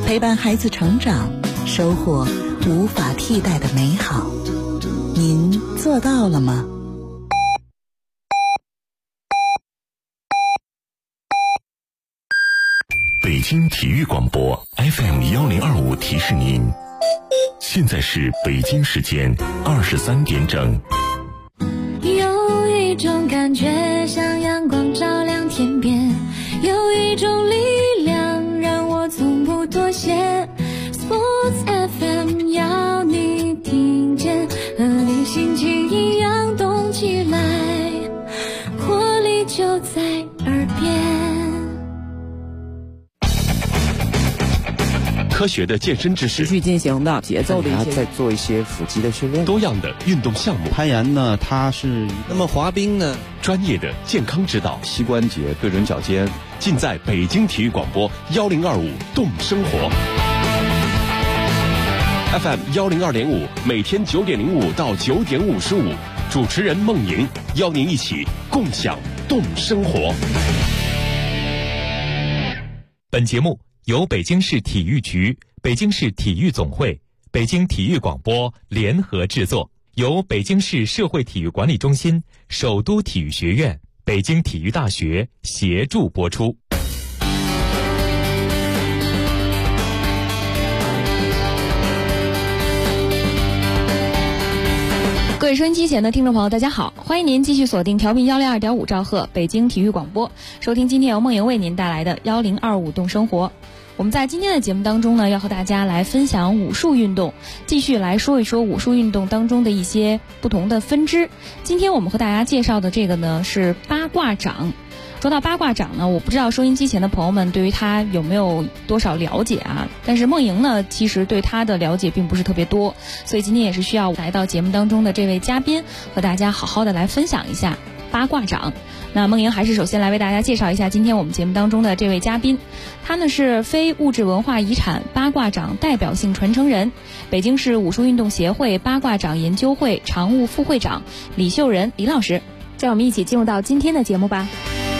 陪伴孩子成长，收获无法替代的美好。您做到了吗？ 北京体育广播 FM1025 提示您，现在是北京时间23点整。 有一种感觉像阳光照亮天边，有一种力量让我从不妥协。 Sports FM 要你听见，和你心情一样动起来，活力就在耳边。 科学的健身知识， 持续进行的节奏的一些， 再做一些腹肌的训练， 多样的运动项目。 攀岩呢，它是那么滑冰呢， 专业的健康指导， 膝关节对准脚尖， 尽在北京体育广播1025动生活 FM102.5，每天9点05到9点55，主持人孟莹邀您一起共享动生活。 本节目由北京市体育局、北京市体育总会、北京体育广播联合制作，由北京市社会体育管理中心、首都体育学院、北京体育大学协助播出。 各位收音机前的听众朋友，大家好，欢迎您继续锁定调频102.5兆赫北京体育广播，收听今天由梦莹为您带来的1025动生活。我们在今天的节目当中呢，要和大家来分享武术运动，继续来说一说武术运动当中的一些不同的分支。今天我们和大家介绍的这个呢是八卦掌。说到八卦掌呢，我不知道收音机前的朋友们对于它有没有多少了解啊？但是梦莹呢，其实对它的了解并不是特别多，所以今天也是需要来到节目当中的这位嘉宾和大家好好的来分享一下八卦掌。那梦莹还是首先来为大家介绍一下今天我们节目当中的这位嘉宾，他呢是非物质文化遗产八卦掌代表性传承人，北京市武术运动协会八卦掌研究会常务副会长李秀仁李老师。让我们一起进入到今天的节目吧。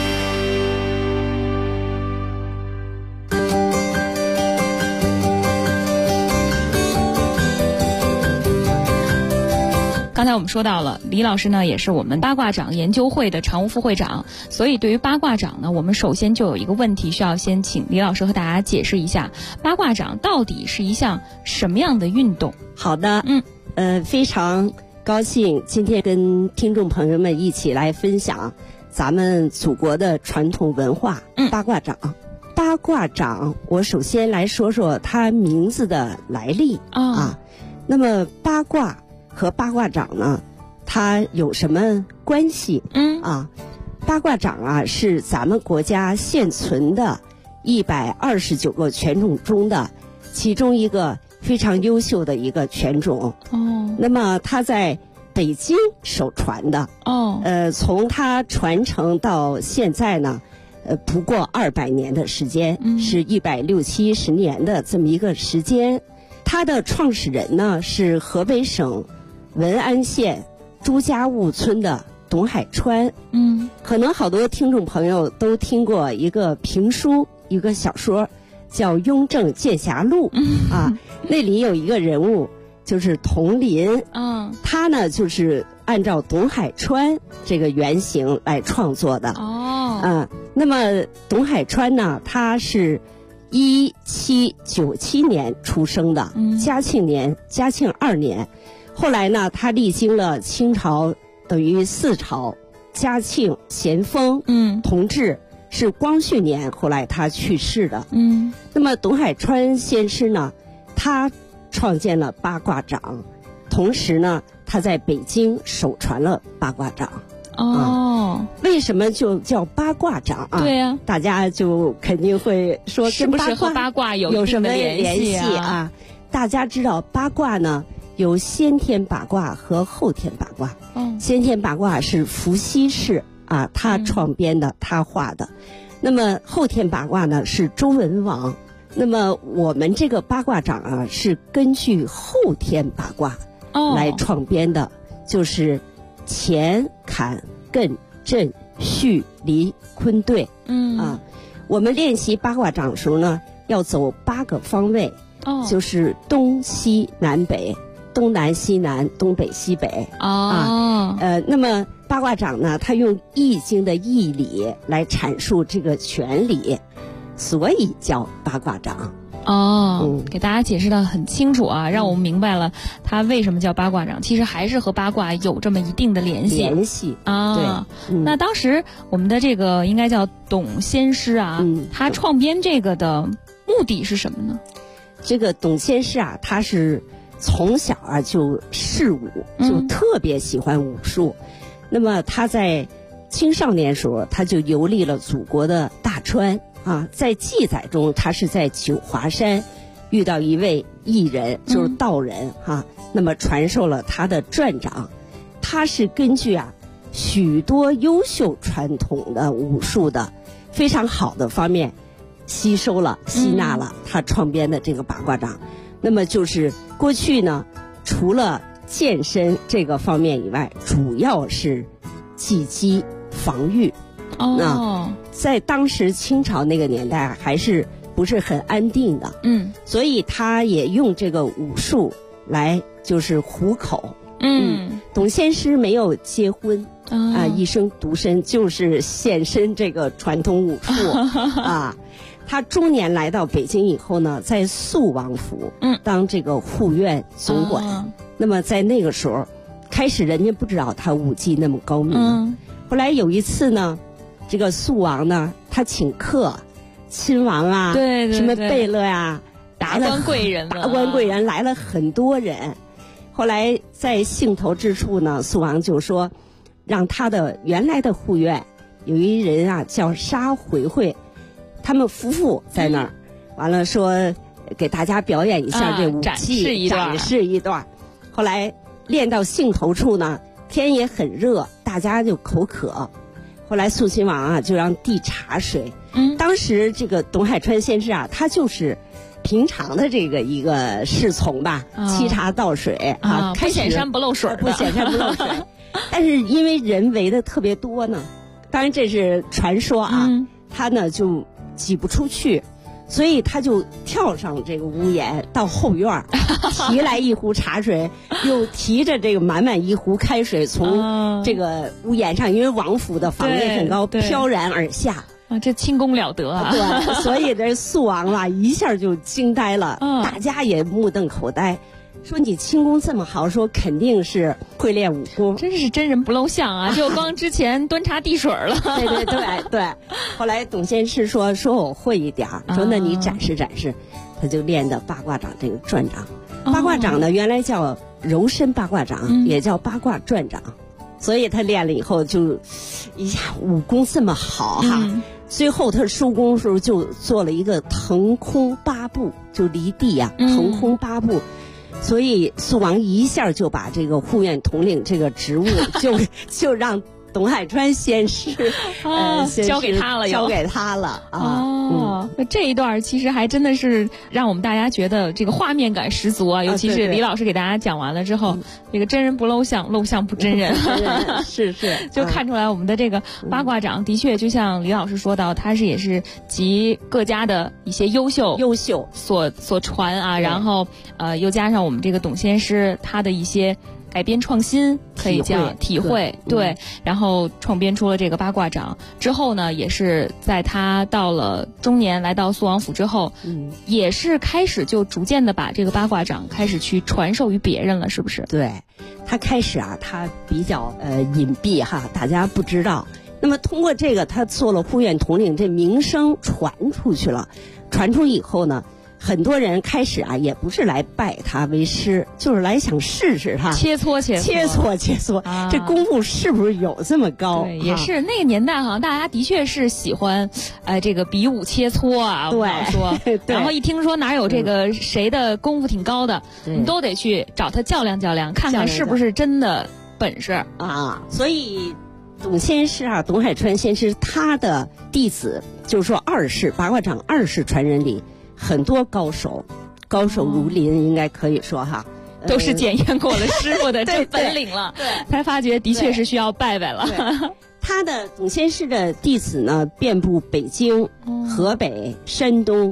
刚才我们说到了，李老师呢也是我们八卦掌研究会的常务副会长，所以对于八卦掌呢，我们首先就有一个问题需要先请李老师和大家解释一下，八卦掌到底是一项什么样的运动？ 好的，非常高兴今天跟听众朋友们一起来分享咱们祖国的传统文化八卦掌。八卦掌，我首先来说说它名字的来历啊。那么八卦和八卦掌呢，它有什么关系？八卦掌啊是咱们国家现存的129个拳种中的其中一个非常优秀的一个拳种。那么它在北京首传的。从它传承到现在呢，不过200年的时间，是160、70年的这么一个时间。它的创始人呢是河北省文安县朱家坞村的董海川。可能好多听众朋友都听过一个评书，一个小说叫《雍正剑侠录》那里有一个人物就是佟林。他呢就是按照董海川这个原型来创作的。那么董海川呢，他是1797年出生的，嘉庆2年。后来呢，他历经了清朝等于4朝，嘉庆、咸丰、同治，是光绪年，后来他去世的。那么董海川先师呢，他创建了八卦掌，同时呢，他在北京首传了八卦掌。为什么就叫八卦掌啊？ 对呀， 大家就肯定会说是不是和八卦有什么联系啊？大家知道八卦呢有先天八卦和后天八卦。先天八卦是伏羲氏他创编的，他画的。那么后天八卦呢是周文王。那么我们这个八卦掌是根据后天八卦来创编的，就是乾、坎、艮、震、巽、离、坤兑。我们练习八卦掌的时候呢， 要走8个方位，就是东西南北，东南西南，东北西北。那么八卦掌呢，它用易经的义理来阐述这个权理，所以叫八卦掌。 给大家解释得很清楚啊，让我们明白了它为什么叫八卦掌，其实还是和八卦有这么一定的联系对。 那当时我们的这个应该叫董先师啊，他创编这个的目的是什么呢？ 这个董先师啊，他是从小啊就嗜武，就特别喜欢武术。那么他在青少年时候，他就游历了祖国的大川啊。在记载中，他是在九华山遇到一位艺人，就是道人哈。那么传授了他的转掌，他是根据许多优秀传统的武术的非常好的方面吸纳了他创编的这个八卦掌。那么就是过去呢，除了健身这个方面以外，主要是技击防御。在当时清朝那个年代还是不是很安定的，所以他也用这个武术来就是糊口。董先师没有结婚一生独身，就是献身这个传统武术啊。他中年来到北京以后呢，在肃王府当这个护院总管。那么在那个时候，开始人家不知道他武技那么高明。后来有一次呢，这个肃王呢，他请客，亲王啊，什么贝勒呀， 达官贵人来了很多人。后来在兴头之处呢，肃王就说，让他的原来的护院有一人啊叫沙回回，他们夫妇在那儿，完了说给大家表演一下这武技，展示一段。后来练到兴头处呢，天也很热，大家就口渴。后来肃亲王啊就让递茶水。当时这个董海川先师啊，他就是平常的这个一个侍从吧，沏茶倒水不显山不漏水不显山不漏水。但是因为人围的特别多呢，当然这是传说啊，他呢就挤不出去，所以他就跳上这个屋檐到后院提来一壶茶水，又提着这个满满一壶开水从这个屋檐上，因为王府的房檐很高，飘然而下。 这轻功了得啊！ 对，所以这肃王一下就惊呆了，大家也目瞪口呆，说你轻功这么好，说肯定是会练武功， 真是真人不露相啊！就光之前端茶递水了。 对。后来董先师说我会一点，说那你展示展示，他就练的八卦掌这个转掌。八卦掌呢，原来叫柔身八卦掌，也叫八卦转掌，所以他练了以后就一下武功这么好哈。最后他收功的时候就做了一个腾空8步，就离地腾空8步。所以肃王一下就把这个护院统领这个职务就让董海川先师交给他了这一段其实还真的是让我们大家觉得这个画面感十足啊，尤其是李老师给大家讲完了之后，这个真人不露相，露相不真人。 是就看出来我们的这个八卦掌的确就像李老师说到，它也是集各家的一些优秀所传啊，然后又加上我们这个董先师他的一些改编创新，可以叫体会，对，然后创编出了这个八卦掌。之后呢，也是在他到了中年来到肃王府之后，也是开始就逐渐的把这个八卦掌开始去传授于别人了，是不是？ 对，他开始他比较隐蔽哈，大家不知道。那么通过这个，他做了护院统领，这名声传出去了。传出以后呢，很多人开始也不是来拜他为师，就是来想试试他， 切磋， 这功夫是不是有这么高？ 对，也是那个年代大家的确是喜欢，这个比武切磋啊，我们说。然后一听说哪有这个谁的功夫挺高的，你都得去找他较量较量，看看是不是真的本事啊。所以董先师董海川先师他的弟子，就是说八卦掌二世传人里。很多高手如林，应该可以说都是检验过了师傅的这本领了， 对， 才发觉的确是需要拜了。 他的董先师的弟子呢，遍布北京、河北、山东，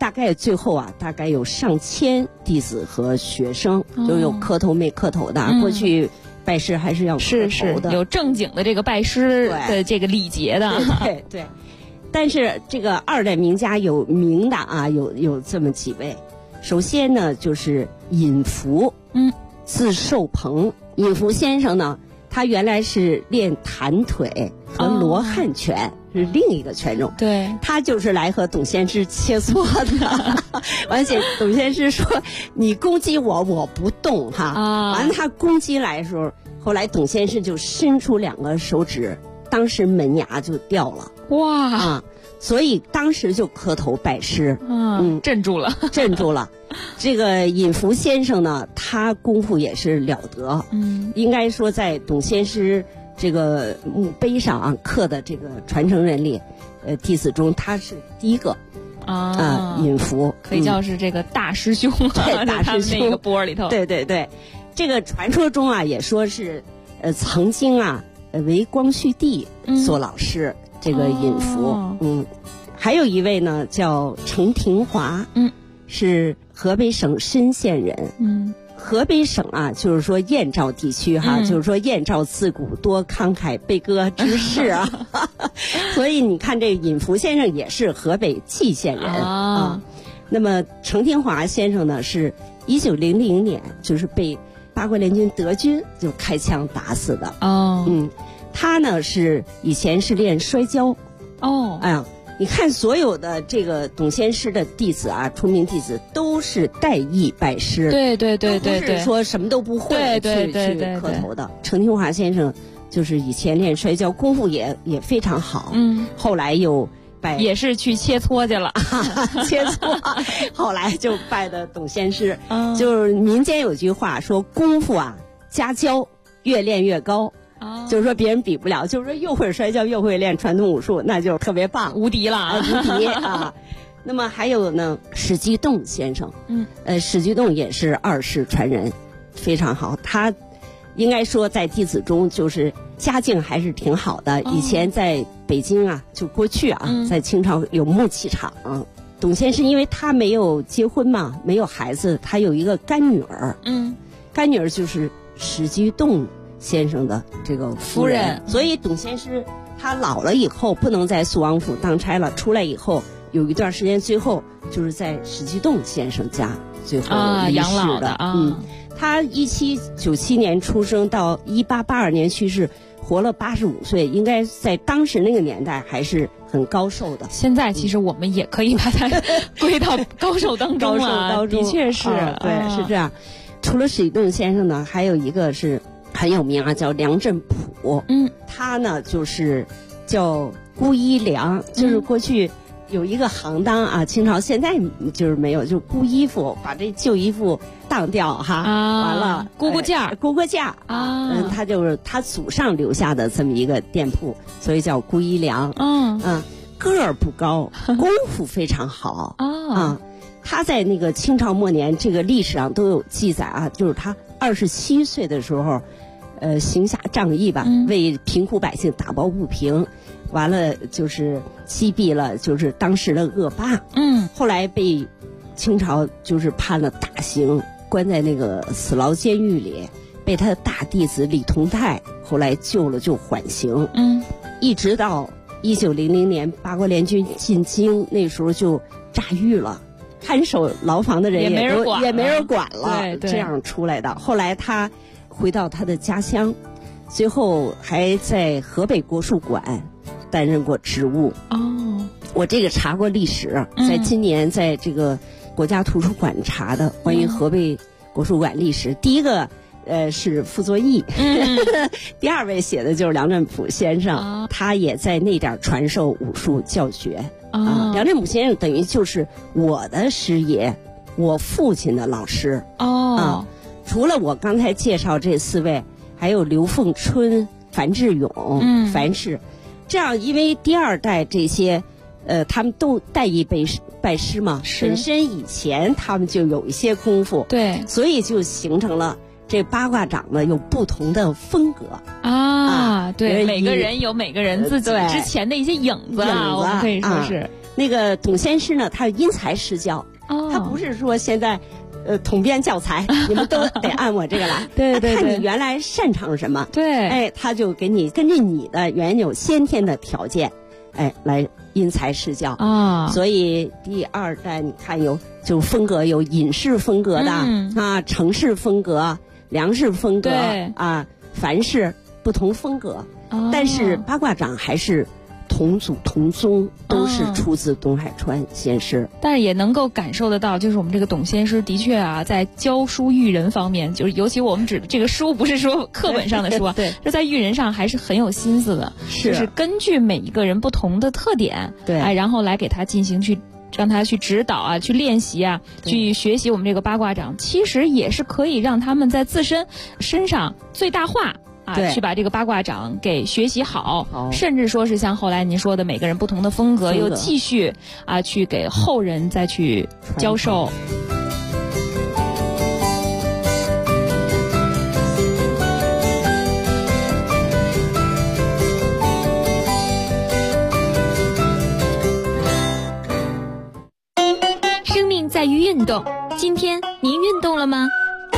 大概最后啊，大概有上千弟子和学生，就有磕头没磕头的。过去拜师还是要磕头的， 有正经的这个拜师的这个礼节的。 对。但是这个2代名家有名的啊，有这么几位。首先呢，就是尹福，字寿鹏。尹福先生呢，他原来是练弹腿和罗汉拳，是另一个拳种。 对， 他就是来和董先师切磋的。而且董先师说：“你攻击我，我不动哈。”完了他攻击来的时候，后来董先师就伸出2个手指，当时门牙就掉了。哇！所以当时就磕头拜师， 镇住了。 这个尹福先生呢，他功夫也是了得，应该说在董先师这个墓碑上啊刻的这个传承人里，弟子中他是第一个尹福可以叫是这个大师兄， 对，大师兄那个波里头。 对，这个传说中啊也说是，曾经啊为光绪帝做老师。这个尹福，还有一位呢叫程廷华，是河北省申县人，河北省啊，就是说燕赵地区哈，就是说燕赵自古多慷慨悲歌之士啊，所以你看这尹福先生也是河北蓟县人啊。那么程廷华先生呢，是1900年就是被八国联军德军就开枪打死的。他呢是以前是练摔跤。哎呀，你看所有的这个董先师的弟子啊，出名弟子都是带艺拜师。对，不是说什么都不会去磕头的。程廷华先生就是以前练摔跤，功夫也非常好。后来又也是去切磋去了， 切磋，后来就拜的董先师。就是民间有句话说，功夫啊家教，越练越高。就是说别人比不了，就是说又会摔跤又会练传统武术，那就特别棒， 无敌了， 无敌啊！那么还有呢，史居栋先生，史居栋也是2世传人，非常好。他应该说在弟子中就是家境还是挺好的。以前在北京啊，就过去啊，在清朝有木器厂。董先生因为他没有结婚嘛，没有孩子，他有一个干女儿，干女儿就是史居栋先生的这个夫人，所以董先师他老了以后不能在肃王府当差了，出来以后有一段时间，最后就是在史居栋先生家最后离世的。他1797年出生到1882年去世，活了85岁，应该在当时那个年代还是很高寿的。 现在其实我们也可以把它归到高寿当中了，的确是， 对，是这样。除了史居栋先生呢，还有一个是很有名啊，叫梁振甫。他呢就是叫辜一良，就是过去有一个行当啊，清朝现在就是没有，就估衣服，把这旧衣服当掉哈，完了估价啊，他就是他祖上留下的这么一个店铺，所以叫辜一良。个儿不高，功夫非常好啊。他在那个清朝末年，这个历史上都有记载啊，就是他27岁的时候，行侠仗义吧，为贫苦百姓打抱不平，完了就是击毙了就是当时的恶霸。后来被清朝就是判了大刑，关在那个死牢监狱里，被他的大弟子李同泰后来救了，就缓刑。一直到1900年八国联军进京，那时候就炸狱了。看守牢房的人也没人管了，这样出来的。后来他回到他的家乡，最后还在河北国术馆担任过职务。我这个查过历史，在今年在这个国家图书馆查的关于河北国术馆历史，第一个是傅作义，第二位写的就是梁振甫先生，他也在那点传授武术教学。梁振甫先生等于就是我的师爷，我父亲的老师。除了我刚才介绍这4位，还有刘凤春、樊志勇、樊氏，这样因为第2代这些，他们都带艺拜师嘛，本身以前他们就有一些功夫，对，所以就形成了这八卦掌呢有不同的风格对，每个人有每个人自己之前的一些影子啊，我们可以说是。 那个董先师呢，他因材施教，他不是说现在统编教材，你们都得按我这个来。 对对对， 看你原来擅长什么， 对， 哎，他就给你根据你的原有先天的条件，哎，来因材施教啊。所以第2代你看就风格有隐士风格的啊，程氏风格、梁氏风格啊，樊氏不同风格，但是八卦掌还是同祖同宗，都是出自东海川先师。 但是也能够感受得到，就是我们这个董先师的确啊，在教书育人方面，就是尤其我们指的这个书，不是说课本上的书啊， 对， 这在育人上还是很有心思的，就是根据每一个人不同的特点， 对， 哎，然后来给他进行让他去指导啊，去练习啊，去学习我们这个八卦掌，其实也是可以让他们在自身上最大化。去把这个八卦掌给学习好，甚至说是像后来您说的，每个人不同的风格又继续去给后人再去教授。 生命在于运动，今天您运动了吗？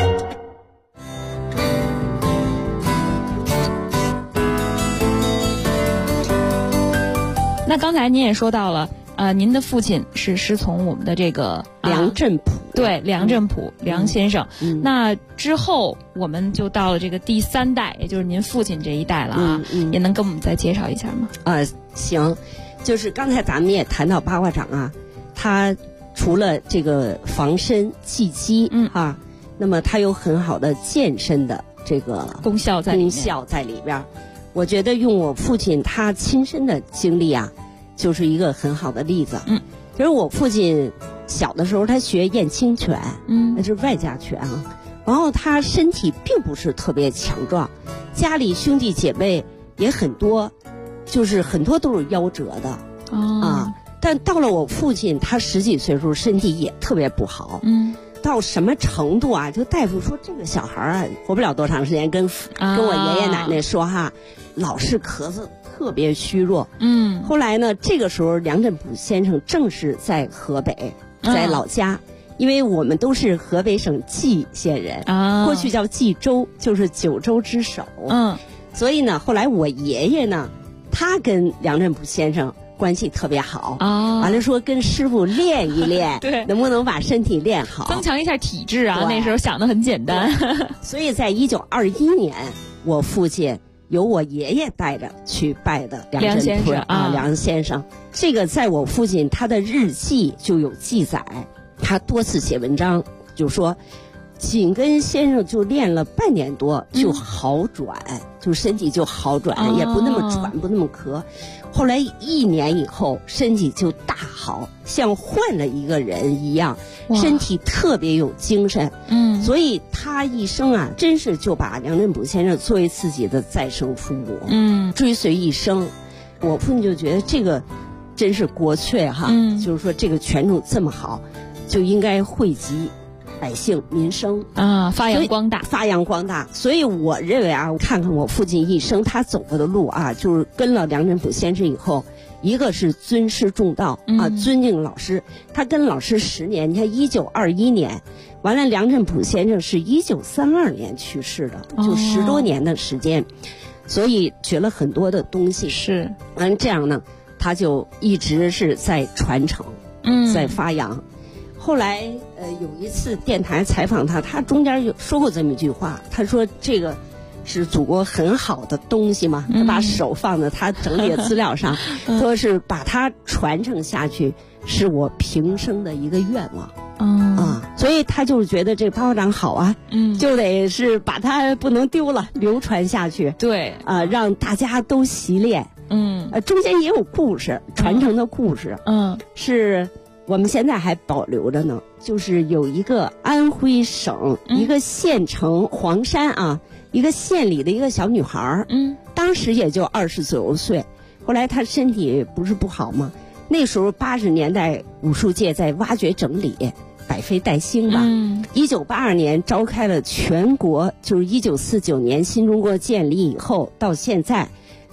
那刚才您也说到了，您的父亲是师从我们的这个梁振甫， 对，梁振甫梁先生。那之后我们就到了这个第3代，也就是您父亲这一代了啊，也能跟我们再介绍一下吗？ 行，就是刚才咱们也谈到八卦掌啊，它除了这个防身济饥那么它有很好的健身的这个功效在里边。我觉得用我父亲他亲身的经历啊，就是一个很好的例子。就是我父亲小的时候他学燕青拳，那是外家拳啊。然后他身体并不是特别强壮，家里兄弟姐妹也很多，就是很多都是夭折的但到了我父亲他10几岁的时候，身体也特别不好。到什么程度啊？就大夫说这个小孩啊，活不了多长时间。跟我爷爷奶奶说老是咳嗽，特别虚弱。后来呢，这个时候梁振甫先生正是在河北，在老家，因为我们都是河北省蓟县人过去叫蓟州，就是9州之首。所以呢，后来我爷爷呢，他跟梁振甫先生关系特别好完了说跟师傅练一练， 对， 能不能把身体练好， 增强一下体质啊？那时候想得很简单。 所以在1921年，我父亲由我爷爷带着去拜的梁振甫梁先生。这个在我父亲他的日记就有记载，他多次写文章就说，紧跟先生就练了半年多就好转，就身体就好转，也不那么喘，不那么咳。后来1年以后，身体就大好，像换了一个人一样，身体特别有精神。所以他一生啊，真是就把梁振甫先生作为自己的再生父母，追随一生。我父亲就觉得这个真是国粹就是说这个权种这么好，就应该惠及百姓民生发扬光大。 所以我认为看看我父亲一生他走过的路就是跟了梁振甫先生以后，一个是尊师重道尊敬老师，他跟老师10年。你看1921年完了，梁振甫先生是1932年去世的，就10多年的时间，所以学了很多的东西。 是完了这样呢，他就一直是在传承，在发扬。后来有一次电台采访他，他中间有说过这么一句话，他说这个是祖国很好的东西嘛，他把手放在他整理的资料上，说是把它传承下去是我平生的一个愿望。所以他就是觉得这个八卦掌好就得是把它不能丢了，流传下去。 对让大家都习练。中间也有故事，传承的故事。是我们现在还保留着呢，就是有一个安徽省一个县城黄山一个县里的一个小女孩当时也就20左右岁，后来她身体不是不好吗？那时候80年代武术界在挖掘整理，百废待兴吧。1982年召开了全国，就是1949年新中国建立以后到现在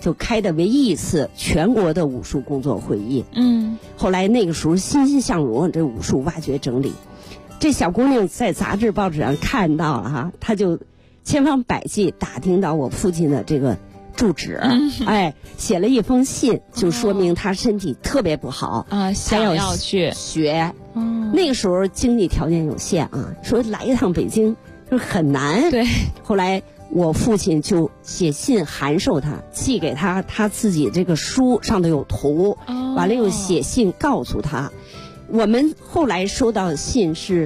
就开的唯一一次全国的武术工作会议。后来那个时候欣欣向荣，这武术挖掘整理。这小姑娘在杂志报纸上看到了哈，她就千方百计打听到我父亲的这个住址，写了一封信，就说明她身体特别不好想要去学。那个时候经济条件有限啊，说来一趟北京就是很难。 对， 后来我父亲就写信函授他，寄给他自己这个书上头有图，完了又写信告诉他。我们后来收到信是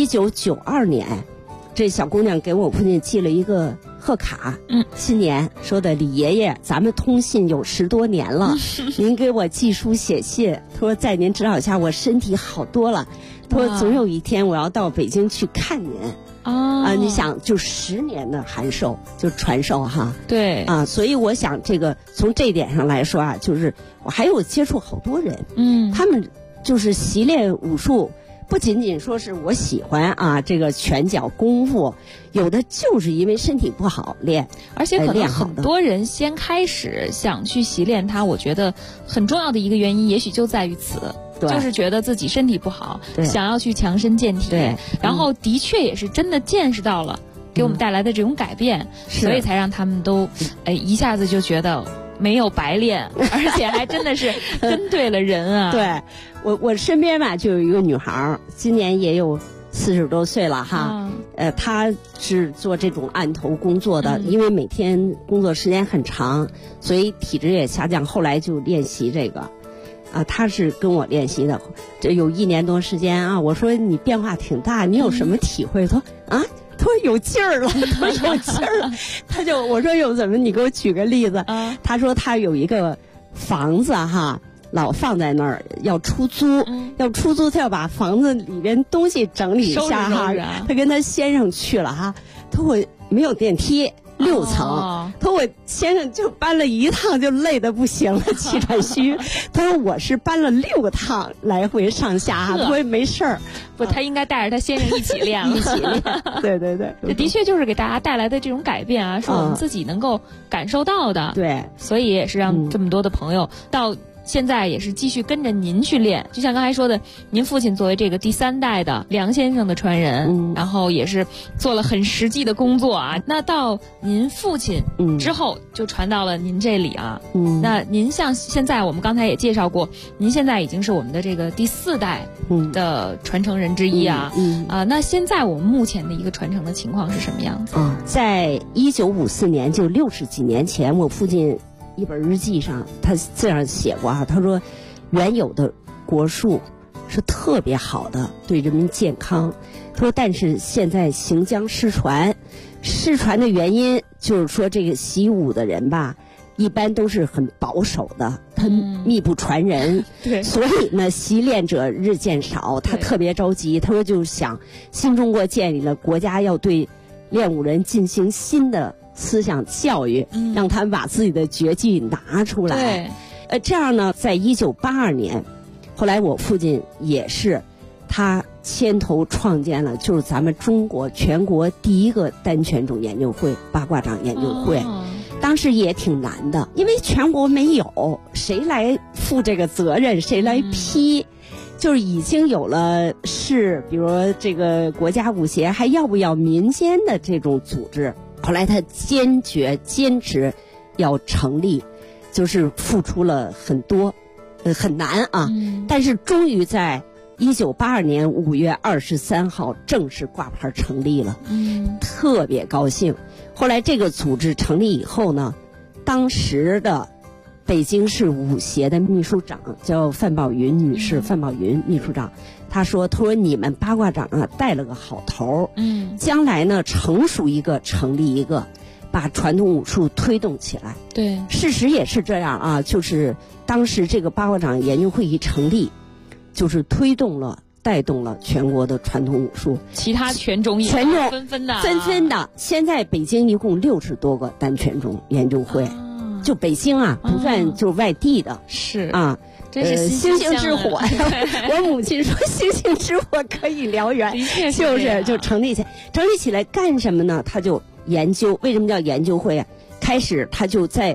1992年，这小姑娘给我父亲寄了一个贺卡，新年说的李爷爷，咱们通信有10多年了，您给我寄书写信，他说在您指导下我身体好多了，他说总有一天我要到北京去看您。你想就10年的函授就传授哈， 对所以我想这个从这一点上来说就是我还有接触好多人，他们就是习练武术，不仅仅说是我喜欢这个拳脚功夫，有的就是因为身体不好练， 而且可能很多人先开始想去习练它，我觉得很重要的一个原因也许就在于此。就是觉得自己身体不好，想要去强身健体，然后的确也是真的见识到了给我们带来的这种改变，所以才让他们都一下子就觉得没有白练，而且还真的是跟对了人啊。 对，我身边吧就有一个女孩，今年也有40多岁了哈，她是做这种案头工作的，因为每天工作时间很长，所以体质也下降，后来就练习这个。他是跟我练习的，这有1年多时间啊。我说你变化挺大，你有什么体会？他说有劲儿了，他说有劲儿了。我说有怎么？你给我举个例子。他说他有一个房子哈，老放在那儿要出租，他要把房子里边东西整理一下哈。他跟他先生去了哈，他说我没有电梯。6层，他说我先生就搬了1趟就累得不行了，气喘吁。他说我是搬了6趟来回上下，他说没事儿。 不，他应该带着他先生一起练， 一起练。对， 这的确就是给大家带来的这种改变啊，是我们自己能够感受到的。 对， 所以也是让这么多的朋友到现在也是继续跟着您去练，就像刚才说的，您父亲作为这个第3代的梁先生的传人，然后也是做了很实际的工作啊。那到您父亲之后，就传到了您这里啊。那您像现在我们刚才也介绍过，您现在已经是我们的这个第4代的传承人之一啊。那现在我们目前的一个传承的情况是什么样子？ 在1954年，就60几年前，我父亲一本日记上他这样写过他说原有的国术是特别好的，对人民健康。他说但是现在行将失传的原因就是说这个习武的人吧，一般都是很保守的，他密不传人，所以呢习练者日渐少，他特别着急。他说就想新中国建立了，国家要对练武人进行新的思想教育，让他们把自己的绝技拿出来。这样呢，在1982年，后来我父亲也是，他牵头创建了，就是咱们中国全国第一个单拳种研究会——八卦掌研究会。当时也挺难的，因为全国没有，谁来负这个责任，谁来批？就是已经有了比如这个国家武协，还要不要民间的这种组织？后来他坚持要成立，就是付出了很多，很难啊。但是终于在1982年5月23号正式挂牌成立了，特别高兴。后来这个组织成立以后呢，当时的北京市武协的秘书长叫范宝云女士，范宝云秘书长，他说你们八卦掌带了个好头，将来呢成熟一个成立一个，把传统武术推动起来。 对， 事实也是这样啊，就是当时这个八卦掌研究会一成立，就是带动了全国的传统武术， 其他拳种也纷纷的。现在北京一共60多个单拳种研究会，就北京不算就是外地的， 是真是星星之火。我母亲说星星之火可以燎原，就成立起来干什么呢？他就研究，为什么叫研究会啊？开始他就在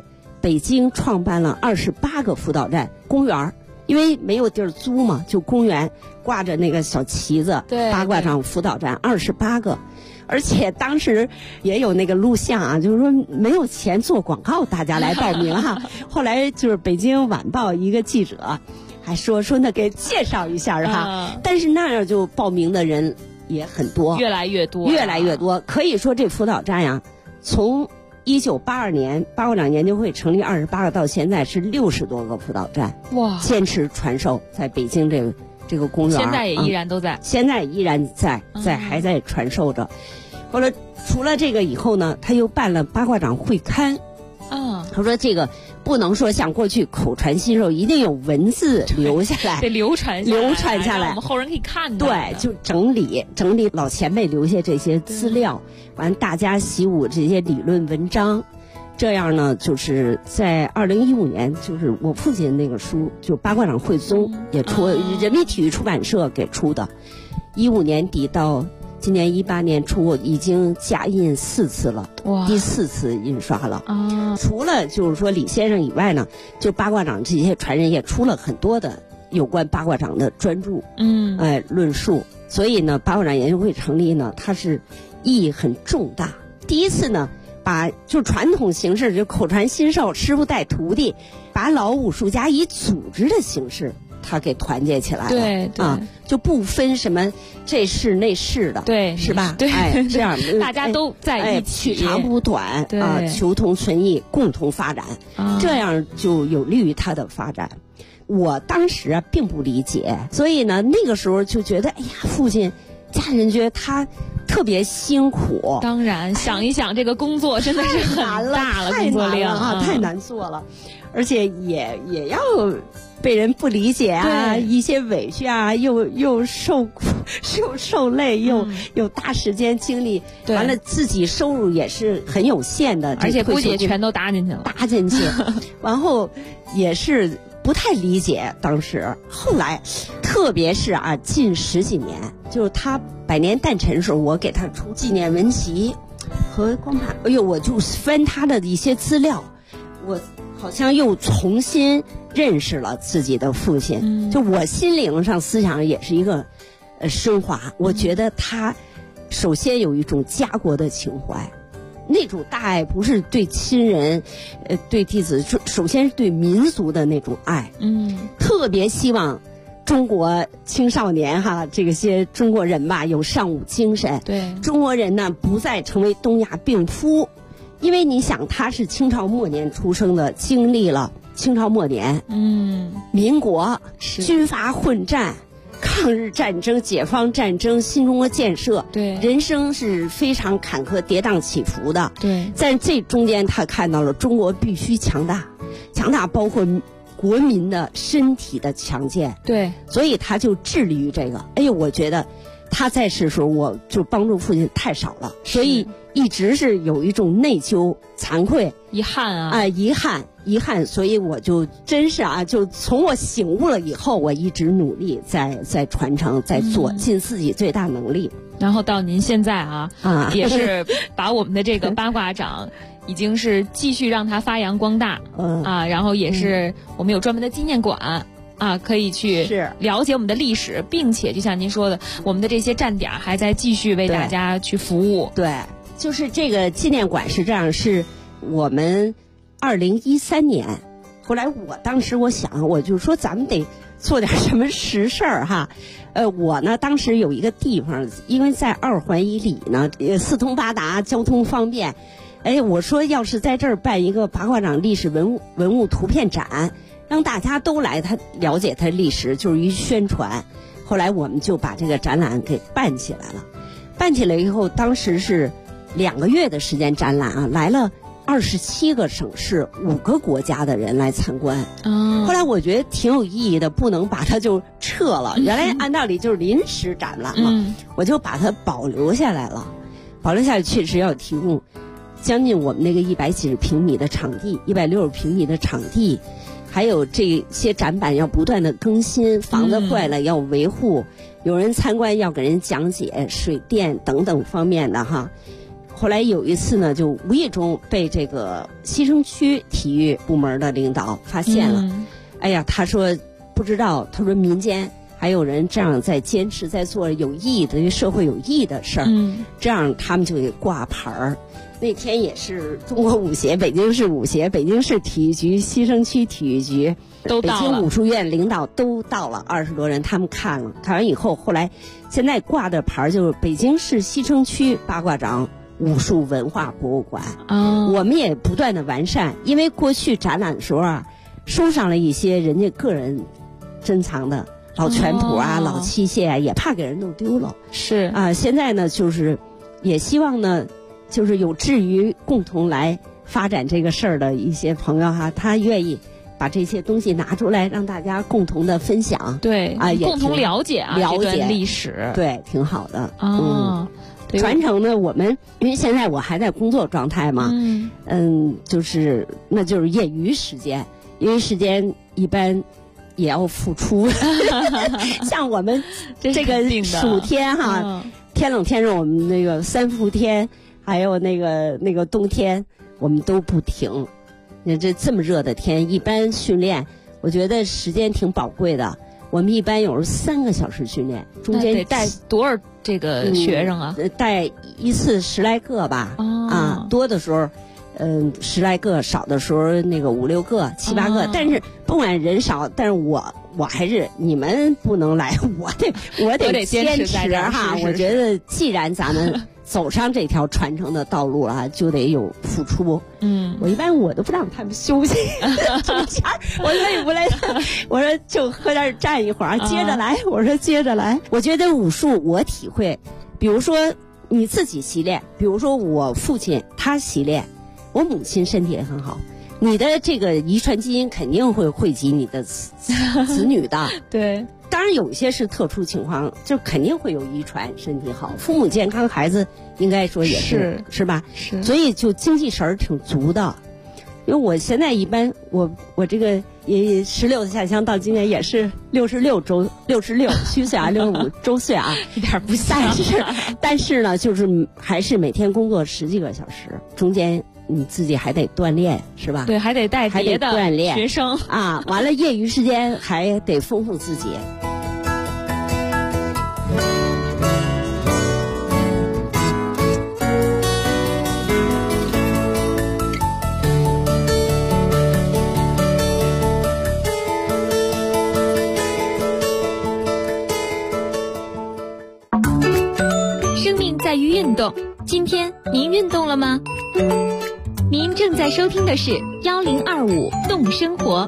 北京创办了28个辅导站公园，因为没有地儿租嘛，就公园挂着那个小旗子，八卦掌辅导站28个。而且当时也有那个录像啊，就是说没有钱做广告，大家来报名哈。后来就是北京晚报一个记者还说那给介绍一下哈，但是那样就报名的人也很多， 越来越多。 可以说这辅导站呀，从1982年八卦掌研究会成立28个到现在是60多个辅导站，哇，坚持传授在北京这个公园， 现在也依然都在， 现在依然在还在传授着。后来除了这个以后呢，他又办了八卦掌会刊。他说这个不能说像过去口传心授，一定有文字留下来， 得流传下来，我们后人可以看到。 对，就整理老前辈留下这些资料，完大家习武这些理论文章。这样呢，就是在2015年，就是我父亲那个书，就八卦掌会宗也出，人民体育出版社给出的。15年底到今年18年初，已经加印4次了，第4次印刷了。除了就是说李先生以外呢，就八卦掌这些传人也出了很多的有关八卦掌的专著，论述。所以呢，八卦掌研究会成立呢，它是意义很重大。第一次呢，把就传统形式，就口传心授，师傅带徒弟，把老武术家以组织的形式，他给团结起来了。 对就不分什么这是那是的， 对， 是吧？ 对， 这样大家都在一起， 取长补短求同存异，共同发展，这样就有利于他的发展。我当时并不理解，所以呢，那个时候就觉得，哎呀，父亲家人觉得他特别辛苦。 当然，想一想这个工作真的是很大了，工作量太难做了，而且也要被人不理解啊，一些委屈啊，又受苦又受累，又有大时间精力，完了自己收入也是很有限的， 而且估计全都搭进去， 然后也是不太理解当时。后来特别是近10几年，就是他100年诞辰的时候，我给他出纪念文集和光盘，我就翻他的一些资料，我好像又重新认识了自己的父亲，就我心灵上思想也是一个升华。我觉得他首先有一种家国的情怀，那种大爱不是对亲人对弟子，首先是对民族的那种爱，特别希望中国青少年这些中国人吧有尚武精神， 对， 中国人呢不再成为东亚病夫。因为你想，他是清朝末年出生的，经历了清朝末年，民国军阀混战、抗日战争、解放战争、新中国建设， 对， 人生是非常坎坷、跌宕起伏的。 对， 在这中间，他看到了中国必须强大，包括国民的身体的强健。 对， 所以他就致力于这个。我觉得他在世的时候，我就帮助父亲太少了，所以一直是有一种内疚、惭愧、 遗憾遗憾。所以我就真是就从我醒悟了以后，我一直努力在传承，在做，尽自己最大能力。 然后到您现在也是把我们的这个八卦掌已经是继续让它发扬光大，然后也是我们有专门的纪念馆。可以去了解我们的历史，并且就像您说的，我们的这些站点还在继续为大家去服务。 对，就是这个纪念馆是这样，是我们2013年，后来当时我想，我就说咱们得做点什么实事儿我呢当时有一个地方，因为在2环以里呢，4通8达，交通方便。我说要是在这儿办一个八卦掌历史文物图片展，让大家都来，他了解他历史，就是一宣传。后来我们就把这个展览给办起来了。办起来以后，当时是2个月的时间展览来了27个省市、5个国家的人来参观。后来我觉得挺有意义的，不能把它就撤了。原来按道理就是临时展览嘛，我就把它保留下来了。保留下来确实要提供将近我们那个100几十平米的场地，160平米的场地。还有这些展板要不断的更新，房子坏了要维护，有人参观要给人讲解水电等等方面的后来有一次呢，就无意中被这个西城区体育部门的领导发现了。哎呀，他说不知道，他说民间还有人这样在坚持，在做有意义的、对社会有意义的事儿。这样他们就给挂牌儿。那天也是中国舞协、北京市舞协、北京市体育局、西城区体育局、 都到了， 北京武术院领导都到了，20多人，他们看了，看完以后，后来现在挂的牌就是北京市西城区八卦掌武术文化博物馆。我们也不断的完善，因为过去展览的时候啊，收上了一些人家个人珍藏的老拳谱啊、老器械啊，也怕给人弄丢了。 是啊，现在呢，就是也希望呢，就是有志于共同来发展这个事儿的一些朋友哈，他愿意把这些东西拿出来，让大家共同的分享。 对啊，共同了解啊， 了解历史， 对，挺好的。 传承呢，我们因为现在我还在工作状态嘛，就是那就是业余时间，业余时间一般也要付出。像我们这个暑天哈，天冷天热，我们那个3伏天，还有那个冬天，我们都不停。你这么热的天，一般训练，我觉得时间挺宝贵的。我们一般有时候3个小时训练，中间得带多少这个学生啊？ 带一次10来个吧。多的时候，10来个，少的时候那个5、6个、7、8个。但是不管人少，但是我还是你们不能来，我得坚持哈。我觉得既然咱们走上这条传承的道路了，就得有付出。我一般我都不让他们休息，中间我累不累？我说就喝点站一会儿，接着来。我说接着来。我觉得武术我体会，比如说你自己习练，比如说我父亲他习练，我母亲身体也很好。你的这个遗传基因肯定会惠及你的子女的。 对。 当然有一些是特殊情况，就肯定会有遗传，身体好，父母健康，孩子应该说也是吧？是，所以就精气神儿挺足的。因为我现在一般我这个也16下乡到今年也是66虚岁啊，65周岁啊， 一点不像。 但是呢，就是还是每天工作10几个小时，中间你自己还得锻炼，是吧？ 对，还得带别的锻炼学生啊。完了，业余时间还得丰富自己。 生命在于运动，今天您运动了吗？您正在收听的是1025动生活。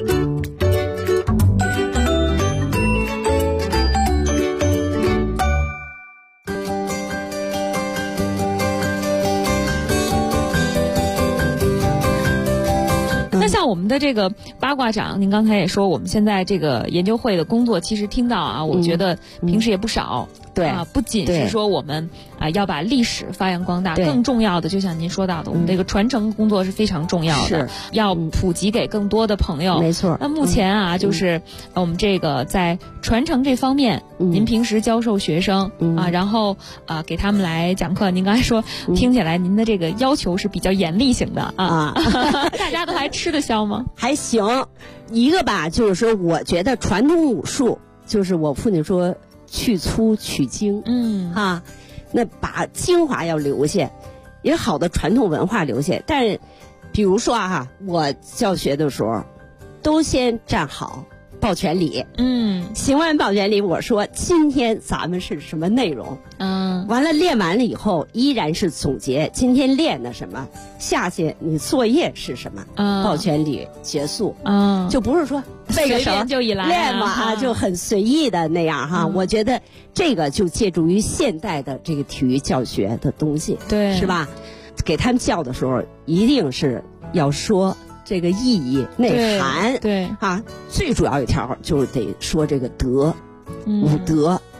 那像我们的这个八卦掌，您刚才也说，我们现在这个研究会的工作，其实听到啊，我觉得平时也不少。 对啊，不仅是说我们要把历史发扬光大，更重要的就像您说到的，我们这个传承工作是非常重要的，要普及给更多的朋友。 没错。 那目前啊，就是我们这个在传承这方面，您平时教授学生啊，然后给他们来讲课，您刚才说听起来您的这个要求是比较严厉型的啊，大家都还吃得消吗？ 还行，一个吧，就是说我觉得传统武术就是我父亲说去粗取精，那把精华要留下，也好的传统文化留下。但是比如说我教学的时候都先站好抱拳礼，行完抱拳礼，我说今天咱们是什么内容，完了练完了以后依然是总结今天练的什么，下去你作业是什么，抱拳礼结束，就不是说背个手就一来练嘛就很随意的那样哈。我觉得这个就借助于现代的这个体育教学的东西， 对， 是吧？给他们教的时候一定是要说这个意义内涵， 对最主要一条就是得说这个德，武德，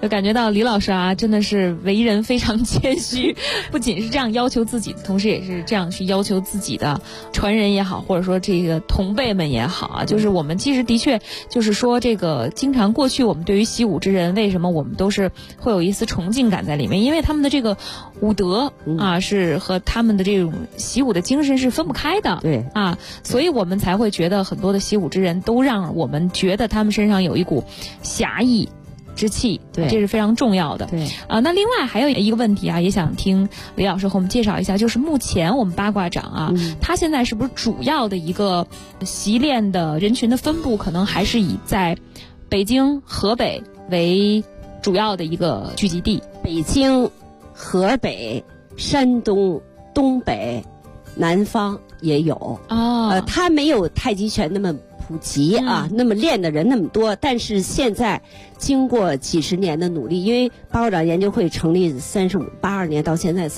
就感觉到李老师啊，真的是为人非常谦虚，不仅是这样要求自己，同时也是这样去要求自己的传人也好，或者说这个同辈们也好啊。就是我们其实的确就是说，这个经常过去我们对于习武之人，为什么我们都是会有一丝崇敬感在里面？因为他们的这个武德啊，是和他们的这种习武的精神是分不开的。 对啊，所以我们才会觉得很多的习武之人都让我们觉得他们身上有一股侠义之气， 对， 这是非常重要的。 对那另外还有一个问题啊，也想听李老师和我们介绍一下，就是目前我们八卦掌啊，它现在是不是主要的一个习练的人群的分布，可能还是以在北京、河北为主要的一个聚集地？ 北京、河北、山东、东北、南方也有它没有太极拳那么普及啊，那么练的人那么多，但是现在经过几十年的努力，因为八卦掌研究会成立82年到现在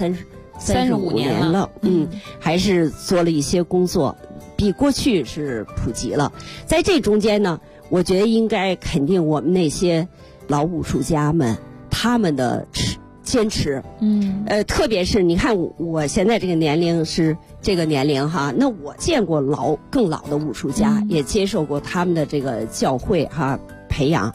35年了，还是做了一些工作，比过去是普及了。在这中间呢，我觉得应该肯定我们那些老武术家们他们的坚持，特别是你看我现在这个年龄是这个年龄哈，那我见过更老的武术家，也接受过他们的这个教诲哈培养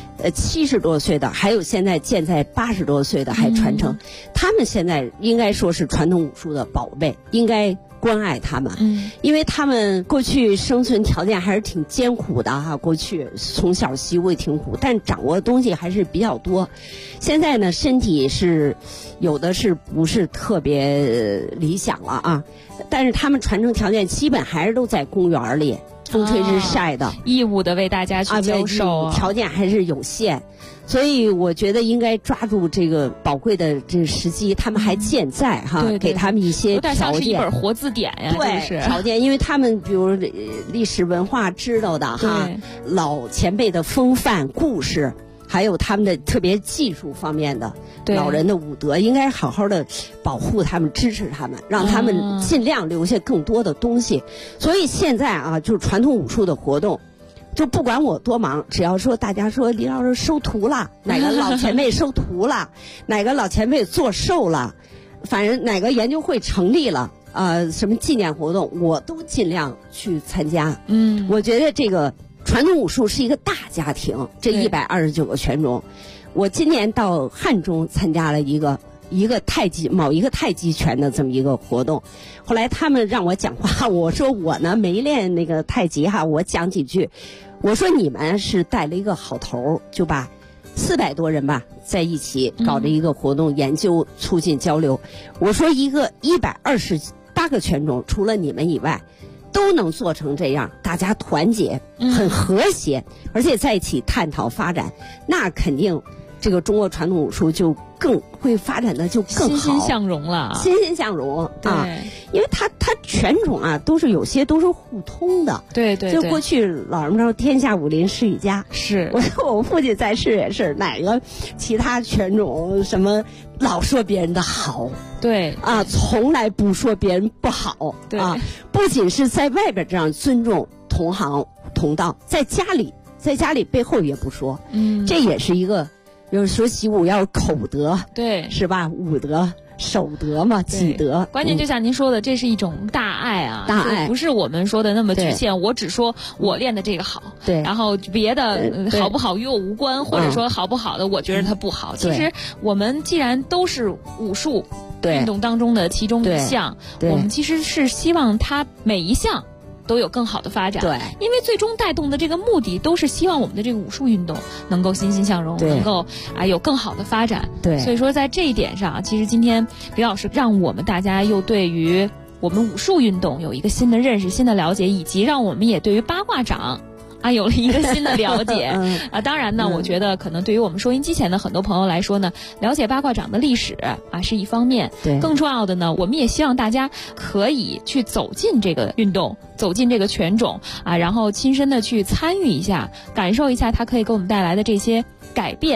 ，70多岁的，还有现在健在80多岁的还传承，他们现在应该说是传统武术的宝贝，应该关爱他们，因为他们过去生存条件还是挺艰苦的哈，过去从小习武也挺苦，但掌握的东西还是比较多。现在呢，身体是有的是不是特别理想了啊，但是他们传承条件基本还是都在公园里风吹日晒的， 义务的为大家去教授， 条件还是有限。所以我觉得应该抓住这个宝贵的这个时机，他们还健在哈，给他们一些条件，有点像是一本活字典呀， 对，条件，因为他们比如历史文化知道的哈，老前辈的风范故事，还有他们的特别技术方面的老人的武德，应该好好的保护他们，支持他们，让他们尽量留下更多的东西。所以现在啊，就是传统武术的活动，就不管我多忙，只要说大家说李老师收徒了，哪个老前辈收徒了，哪个老前辈做寿了，反正哪个研究会成立了，什么纪念活动，我都尽量去参加。我觉得这个传统武术是一个大家庭，这129个拳种。我今年到汉中参加了一个某一个太极拳的这么一个活动，后来他们让我讲话，我说我呢没练那个太极哈，我讲几句。我说你们是带了一个好头，就把400多人吧在一起搞着一个活动，研究促进交流。我说一个128个拳种，除了你们以外都能做成这样，大家团结很和谐，而且在一起探讨发展，那肯定这个中国传统武术就更会发展的就更好， 欣欣向荣了， 欣欣向荣啊！因为它拳种啊，有些都是互通的。 对， 就过去老人们说天下武林世一家， 是我说我父亲在世也是，哪个其他拳种什么老说别人的好， 对啊，从来不说别人不好， 对啊，不仅是在外边这样尊重同行同道，在家里背后也不说，这也是一个。就是说习武要口德， 对， 是吧？武德、守德嘛，己德。 关键就像您说的，这是一种大爱啊， 大爱不是我们说的那么局限。我只说我练的这个好， 对， 然后别的好不好与我无关，或者说好不好的，我觉得它不好。其实我们既然都是武术运动当中的其中一项，我们其实是希望它每一项都有更好的发展， 对， 因为最终带动的这个目的都是希望我们的这个武术运动能够欣欣向荣，能够有更好的发展， 对， 所以说在这一点上，其实今天李老师让我们大家又对于我们武术运动有一个新的认识、新的了解，以及让我们也对于八卦掌有了一个新的了解当然呢，我觉得可能对于我们收音机前的很多朋友来说呢，了解八卦掌的历史是一方面， 对， 更重要的呢，我们也希望大家可以去走进这个运动，走进这个拳种然后亲身的去参与一下，感受一下它可以给我们带来的这些改变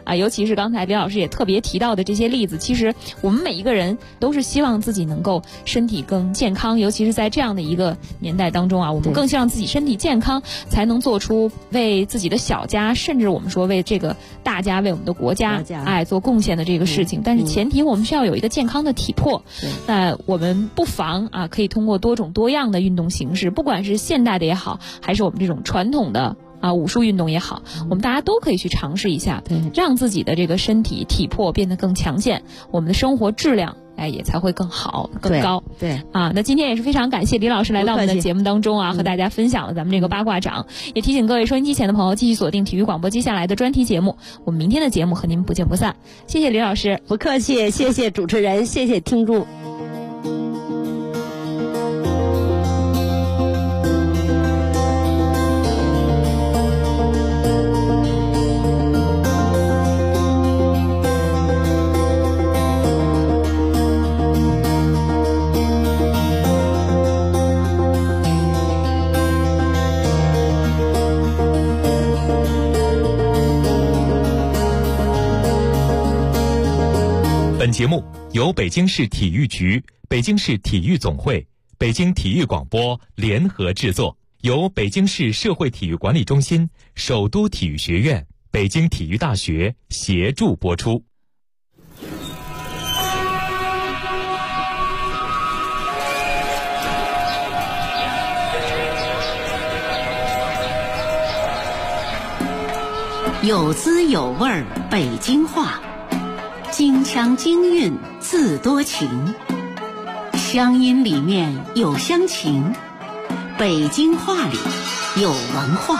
啊，尤其是刚才李老师也特别提到的这些例子，其实我们每一个人都是希望自己能够身体更健康，尤其是在这样的一个年代当中啊，我们更希望自己身体健康，才能做出为自己的小家，甚至我们说为这个大家、为我们的国家做贡献的这个事情。但是前提我们需要有一个健康的体魄。那我们不妨啊，可以通过多种多样的运动形式，不管是现代的也好，还是我们这种传统的武术运动也好，我们大家都可以去尝试一下，让自己的这个身体体魄变得更强健，我们的生活质量也才会更好更高。 对那今天也是非常感谢李老师来到我们的节目当中和大家分享了咱们这个八卦掌，也提醒各位收音机前的朋友继续锁定体育广播接下来的专题节目，我们明天的节目和您不见不散。谢谢李老师。 不客气，谢谢主持人，谢谢听众。 本节目由北京市体育局、北京市体育总会、北京体育广播联合制作，由北京市社会体育管理中心、首都体育学院、北京体育大学协助播出。 有滋有味儿北京话，京腔京韵自多情，乡音里面有乡情，北京话里有文化。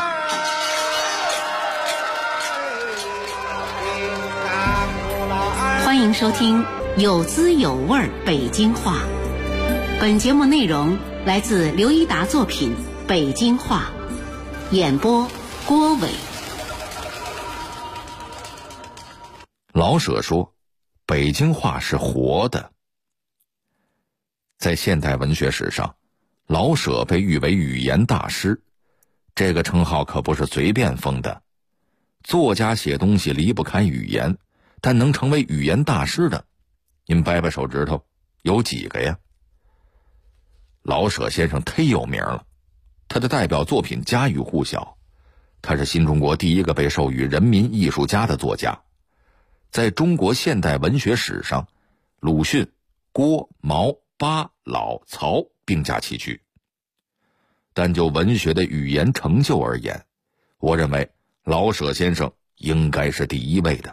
欢迎收听有滋有味儿北京话。本节目内容来自刘一达作品《北京话》，演播郭伟。 老舍说，北京话是活的。在现代文学史上，老舍被誉为语言大师，这个称号可不是随便封的。作家写东西离不开语言，但能成为语言大师的，您掰掰手指头，有几个呀？老舍先生忒有名了，他的代表作品家喻户晓，他是新中国第一个被授予人民艺术家的作家。在中国现代文学史上，鲁迅、郭、毛、巴、老、曹并驾齐驱。但就文学的语言成就而言，我认为老舍先生应该是第一位的。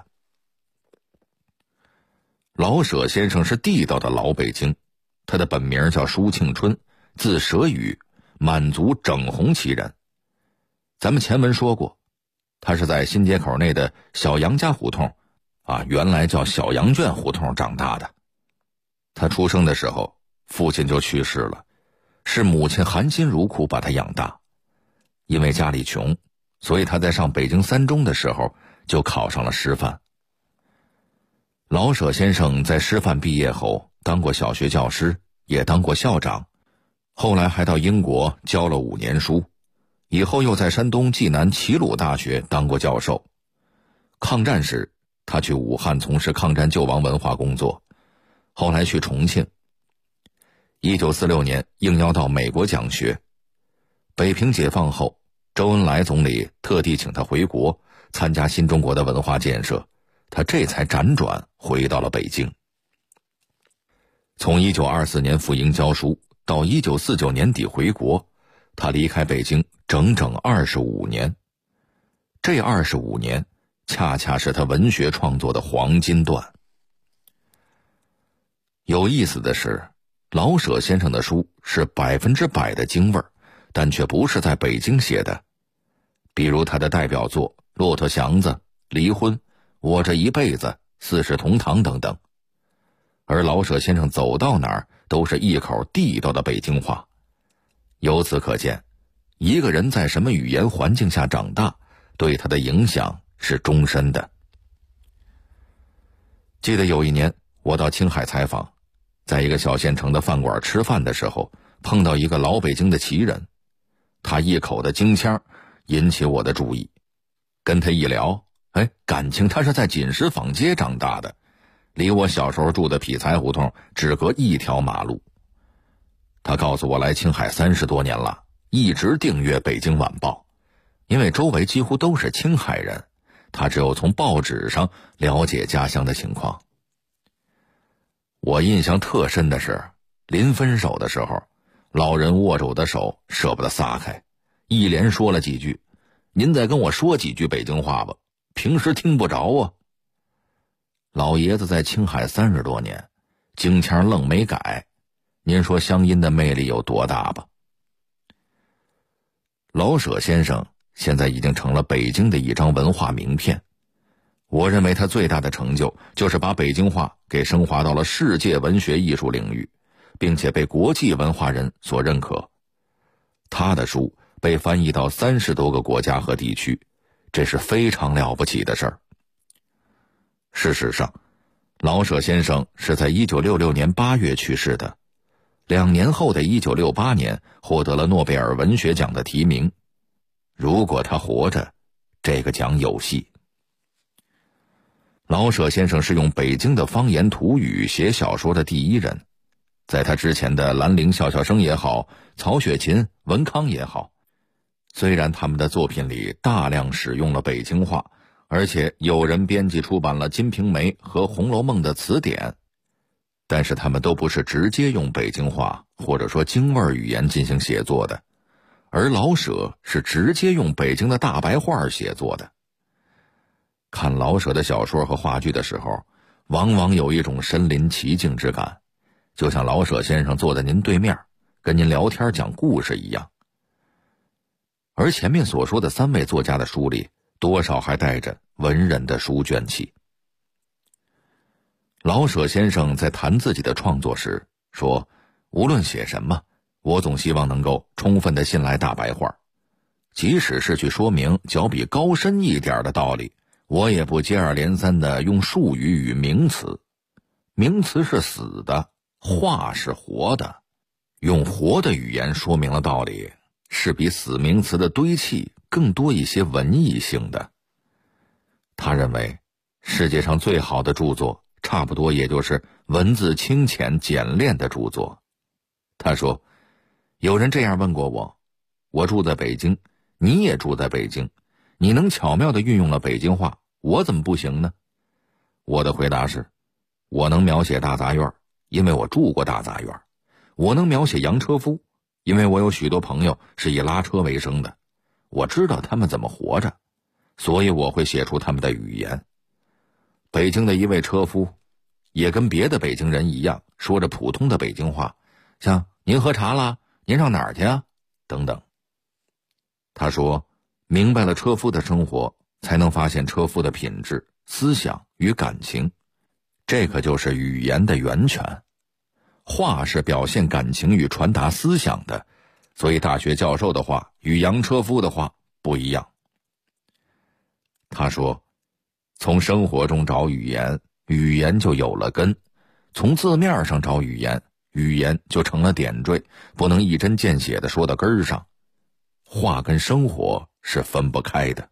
老舍先生是地道的老北京，他的本名叫舒庆春，字舍宇，满族整红旗人。咱们前文说过，他是在新街口内的小杨家胡同原来叫小羊圈胡同长大的。他出生的时候，父亲就去世了，是母亲含辛茹苦把他养大。因为家里穷，所以他在上北京三中的时候就考上了师范。老舍先生在师范毕业后当过小学教师，也当过校长，后来还到英国教了5年书，以后又在山东济南齐鲁大学当过教授。抗战时他去武汉从事抗战救亡文化工作，后来去重庆。1946年应邀到美国讲学。北平解放后，周恩来总理特地请他回国参加新中国的文化建设，他这才辗转回到了北京。从1924年赴英教书到1949年底回国，他离开北京整整25年。这25年恰恰是他文学创作的黄金段。有意思的是，老舍先生的书是100%的京味儿，但却不是在北京写的。比如他的代表作《骆驼祥子》《离婚》《我这一辈子》《四世同堂》等等。而老舍先生走到哪儿都是一口地道的北京话。由此可见，一个人在什么语言环境下长大，对他的影响是终身的。记得有一年我到青海采访，在一个小县城的饭馆吃饭的时候，碰到一个老北京的旗人，他一口的京腔引起我的注意。跟他一聊， 感情他是在锦石坊街长大的，离我小时候住的匹才胡同只隔一条马路。他告诉我来青海30多年了，一直订阅《北京晚报》，因为周围几乎都是青海人，他只有从报纸上了解家乡的情况。我印象特深的是，临分手的时候，老人握着我的手舍不得撒开，一连说了几句：“您再跟我说几句北京话吧，平时听不着啊。”老爷子在青海30多年，京腔愣没改，您说乡音的魅力有多大吧？老舍先生现在已经成了北京的一张文化名片，我认为他最大的成就就是把北京话给升华到了世界文学艺术领域，并且被国际文化人所认可。他的书被翻译到30多个国家和地区，这是非常了不起的事儿。事实上，老舍先生是在1966年8月去世的，2年后的1968年获得了诺贝尔文学奖的提名。如果他活着，这个奖有戏。老舍先生是用北京的方言土语写小说的第一人，在他之前的兰陵笑笑生也好，曹雪芹、文康也好，虽然他们的作品里大量使用了北京话，而且有人编辑出版了《金瓶梅》和《红楼梦》的词典，但是他们都不是直接用北京话或者说京味语言进行写作的，而老舍是直接用北京的大白话写作的。看老舍的小说和话剧的时候，往往有一种身临其境之感，就像老舍先生坐在您对面，跟您聊天讲故事一样。而前面所说的3位作家的书里，多少还带着文人的书卷气。老舍先生在谈自己的创作时说，无论写什么，我总希望能够充分地信赖大白话，即使是去说明较比高深一点的道理，我也不接二连三地用术语与名词。名词是死的，话是活的，用活的语言说明了道理，是比死名词的堆砌更多一些文艺性的。他认为世界上最好的著作差不多也就是文字清浅简练的著作。他说，有人这样问过我，我住在北京，你也住在北京，你能巧妙地运用了北京话，我怎么不行呢？我的回答是，我能描写大杂院，因为我住过大杂院；我能描写洋车夫，因为我有许多朋友是以拉车为生的，我知道他们怎么活着，所以我会写出他们的语言。北京的一位车夫也跟别的北京人一样，说着普通的北京话，像您喝茶啦，您上哪儿去啊等等。他说，明白了车夫的生活，才能发现车夫的品质、思想与感情，这可就是语言的源泉。话是表现感情与传达思想的，所以大学教授的话与洋车夫的话不一样。他说，从生活中找语言，语言就有了根；从字面上找语言，语言就成了点缀，不能一针见血地说到根儿上。话跟生活是分不开的。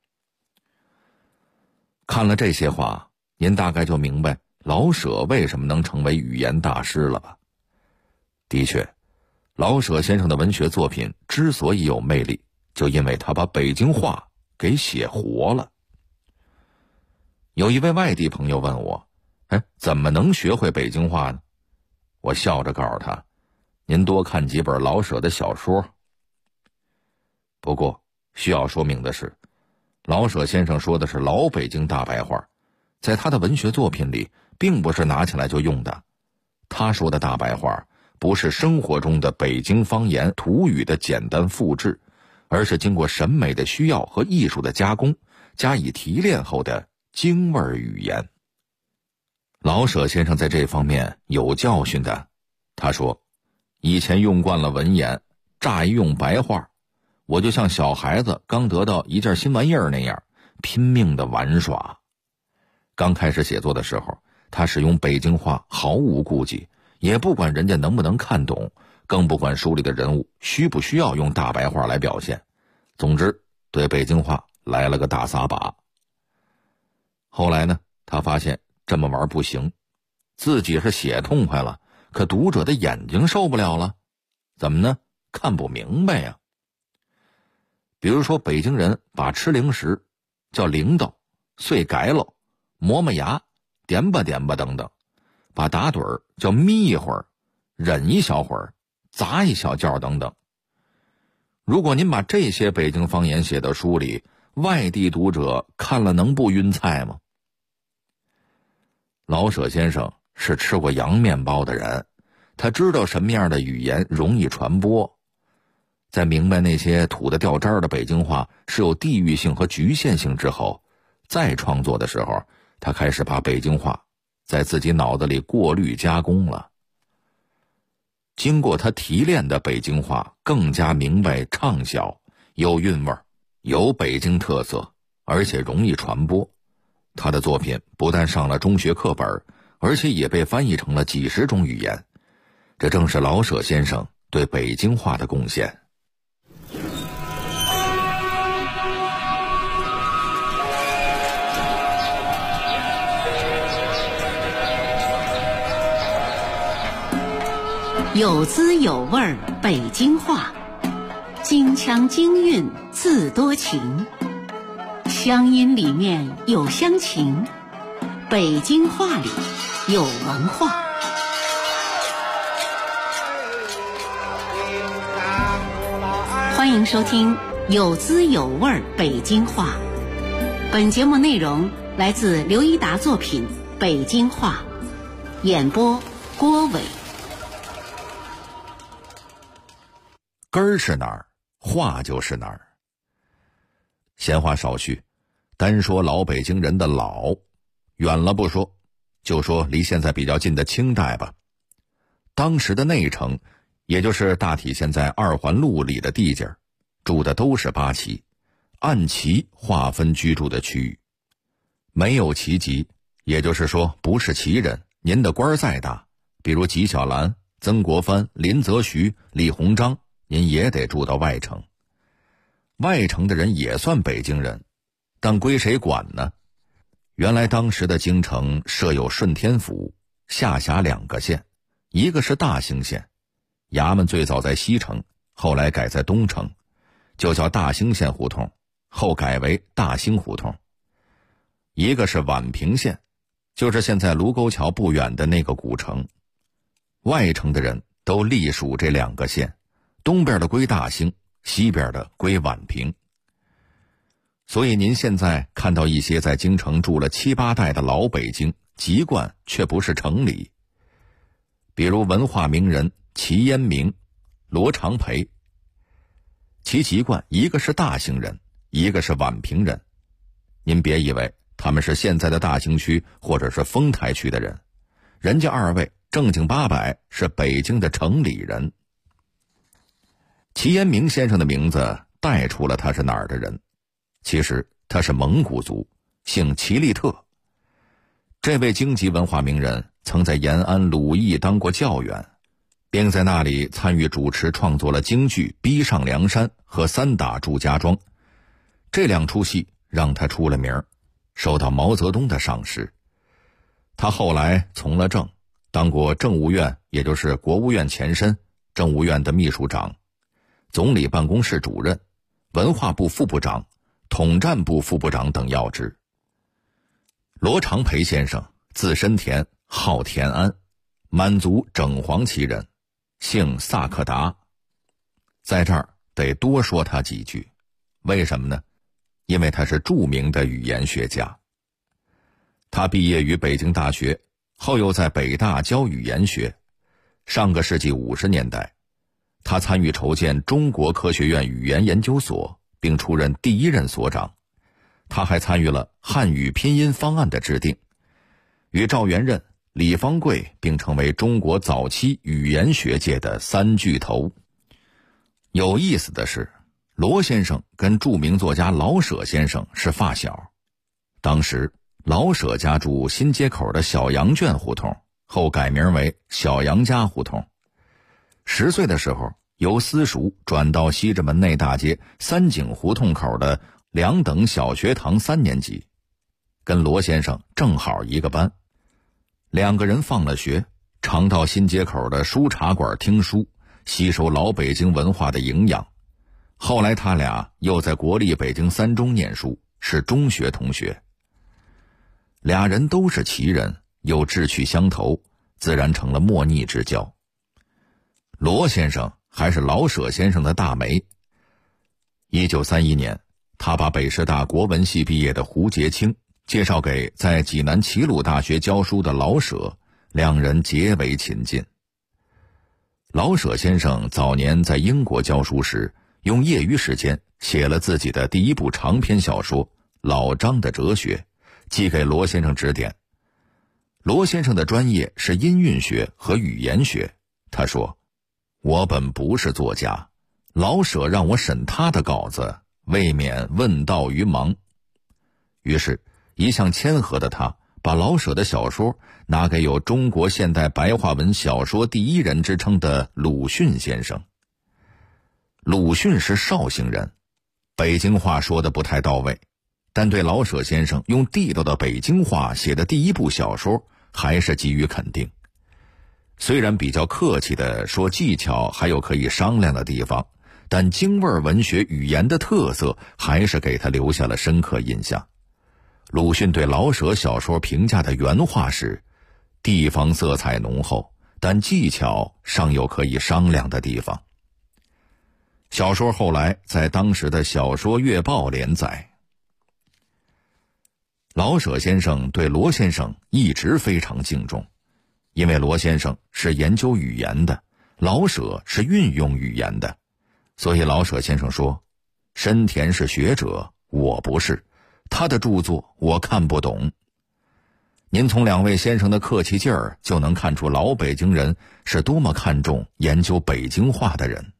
看了这些话，您大概就明白老舍为什么能成为语言大师了吧？的确，老舍先生的文学作品之所以有魅力，就因为他把北京话给写活了。有一位外地朋友问我，怎么能学会北京话呢？我笑着告诉他，您多看几本老舍的小说。不过需要说明的是，老舍先生说的是老北京大白话，在他的文学作品里并不是拿起来就用的。他说的大白话不是生活中的北京方言土语的简单复制，而是经过审美的需要和艺术的加工，加以提炼后的京味语言。老舍先生在这方面有教训的。他说，以前用惯了文言，乍一用白话，我就像小孩子刚得到一件新玩意儿那样，拼命的玩耍。刚开始写作的时候，他使用北京话毫无顾忌，也不管人家能不能看懂，更不管书里的人物需不需要用大白话来表现。总之，对北京话来了个大撒把。 后来呢，他发现这么玩不行，自己是写痛快了，可读者的眼睛受不了了。怎么呢？看不明白呀。比如说北京人把吃零食叫零豆、碎改喽、磨磨牙、点吧点吧等等，把打盹儿叫眯一会儿、忍一小会儿、砸一小觉等等。如果您把这些北京方言写到书里，外地读者看了能不晕菜吗？老舍先生是吃过洋面包的人，他知道什么样的语言容易传播。在明白那些土得掉渣的北京话是有地域性和局限性之后，再创作的时候，他开始把北京话在自己脑子里过滤加工了。经过他提炼的北京话更加明白畅销，有韵味，有北京特色，而且容易传播。他的作品不但上了中学课本，而且也被翻译成了几十种语言。这正是老舍先生对北京话的贡献。 有滋有味儿北京话，京腔京韵字多情，乡音里面有乡情，北京话里有文化。欢迎收听有滋有味儿北京话。本节目内容来自刘一达作品《北京话》，演播郭伟。 根儿是哪儿，话就是哪儿。闲话少叙，单说老北京人的老，远了不说，就说离现在比较近的清代吧。当时的内城，也就是大体现在二环路里的地界，住的都是八旗，按旗划分居住的区域。没有旗籍，也就是说不是旗人，您的官再大，比如纪晓岚、曾国藩、林则徐、李鸿章，您也得住到外城。外城的人也算北京人，但归谁管呢？原来当时的京城设有顺天府，下辖2个县，一个是大兴县，衙门最早在西城，后来改在东城，就叫大兴县胡同，后改为大兴胡同。一个是宛平县，就是现在卢沟桥不远的那个古城。外城的人都隶属这2个县，东边的归大兴，西边的归宛平。所以您现在看到一些在京城住了7、8代的老北京，籍贯却不是城里。比如文化名人齐烟明、罗长培，其籍贯一个是大兴人，一个是宛平人。您别以为他们是现在的大兴区或者是丰台区的人，人家2位正经八百是北京的城里人。齐烟明先生的名字带出了他是哪儿的人，其实他是蒙古族，姓齐利特。这位京籍文化名人曾在延安鲁艺当过教员，并在那里参与主持创作了京剧《逼上梁山》和《三打祝家庄》，这2出戏让他出了名，受到毛泽东的赏识。他后来从了政，当过政务院，也就是国务院前身，政务院的秘书长，总理办公室主任，文化部副部长，统战部副部长等要职。罗长培先生字申田，号田安，满族整黄旗人，姓萨克达。在这儿得多说他几句，为什么呢？因为他是著名的语言学家。他毕业于北京大学，后又在北大教语言学。上个世纪50年代，他参与筹建中国科学院语言研究所，并出任第1任所长。他还参与了汉语拼音方案的制定，与赵元任、李方贵并成为中国早期语言学界的3巨头。有意思的是，罗先生跟著名作家老舍先生是发小。当时老舍家住新街口的小羊圈胡同，后改名为小杨家胡同。10岁的时候，由私塾转到西直门内大街3井胡同口的2等小学堂3年级。 跟罗先生正好一个班。两个人放了学，常到新街口的书茶馆听书，吸收老北京文化的营养。后来他俩又在国立北京三中念书，是中学同学。俩人都是奇人，又志趣相投，自然成了莫逆之交。罗先生还是老舍先生的大媒。1931年，他把北师大国文系毕业的胡洁清介绍给在济南齐鲁大学教书的老舍，两人结为亲近。老舍先生早年在英国教书时，用业余时间写了自己的第一部长篇小说《老张的哲学》，寄给罗先生指点。罗先生的专业是音韵学和语言学，他说：“我本不是作家，老舍让我审他的稿子，未免问道于盲。”于是一向谦和的他把老舍的小说拿给有中国现代白话文小说第一人之称的鲁迅先生。鲁迅是绍兴人，北京话说得不太到位，但对老舍先生用地道的北京话写的第一部小说还是给予肯定。虽然比较客气地说技巧还有可以商量的地方，但京味文学语言的特色还是给他留下了深刻印象。鲁迅对老舍小说评价的原话是：地方色彩浓厚，但技巧尚有可以商量的地方。小说后来在当时的《小说月报》连载。老舍先生对罗先生一直非常敬重，因为罗先生是研究语言的，老舍是运用语言的，所以老舍先生说：“深田是学者，我不是，他的著作我看不懂。”您从两位先生的客气劲儿就能看出老北京人是多么看重研究北京话的人。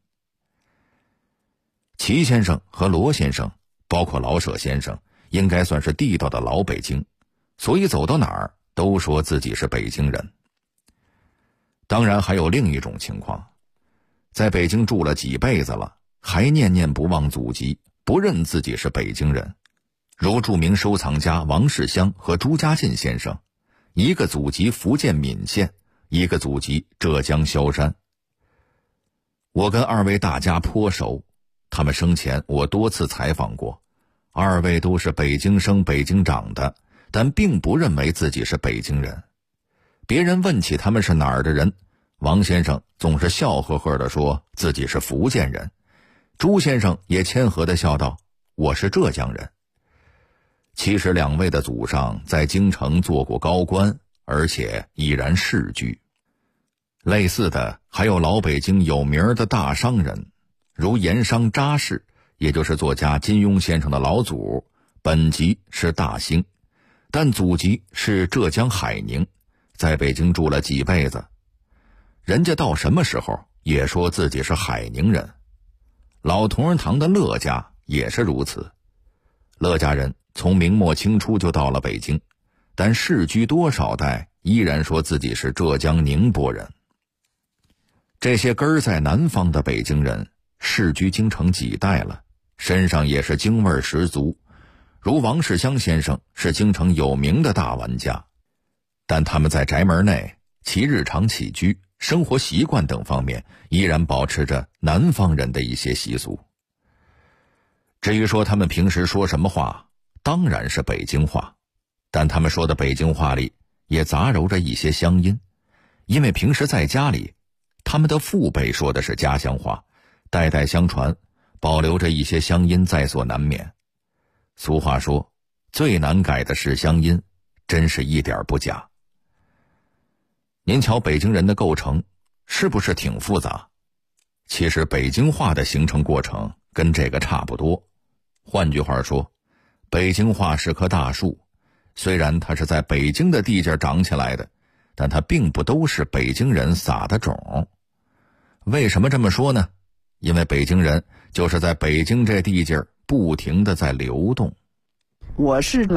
齐先生和罗先生，包括老舍先生，应该算是地道的老北京，所以走到哪儿都说自己是北京人。当然还有另一种情况，在北京住了几辈子了，还念念不忘祖籍，不认自己是北京人，如著名收藏家王世襄和朱家进先生，一个祖籍福建闽县，一个祖籍浙江萧山。我跟二位大家颇熟，他们生前我多次采访过，二位都是北京生北京长的，但并不认为自己是北京人。别人问起他们是哪儿的人，王先生总是笑呵呵地说自己是福建人，朱先生也谦和地笑道：“我是浙江人。”其实两位的祖上在京城做过高官，而且已然世居。类似的还有老北京有名的大商人，如盐商查氏，也就是作家金庸先生的老祖，本籍是大兴，但祖籍是浙江海宁，在北京住了几辈子。人家到什么时候也说自己是海宁人。老同仁堂的乐家也是如此，乐家人从明末清初就到了北京，但世居多少代依然说自己是浙江宁波人。这些根儿在南方的北京人世居京城几代了，身上也是京味十足，如王世襄先生是京城有名的大玩家，但他们在宅门内其日常起居、生活习惯等方面依然保持着南方人的一些习俗。至于说他们平时说什么话，当然是北京话，但他们说的北京话里也杂糅着一些乡音，因为平时在家里他们的父辈说的是家乡话，代代相传，保留着一些乡音在所难免。俗话说，最难改的是乡音，真是一点不假。您瞧北京人的构成是不是挺复杂？其实北京话的形成过程跟这个差不多。换句话说，北京话是棵大树，虽然它是在北京的地界长起来的，但它并不都是北京人撒的种。为什么这么说呢？因为北京人就是在北京这地界不停地在流动。 我是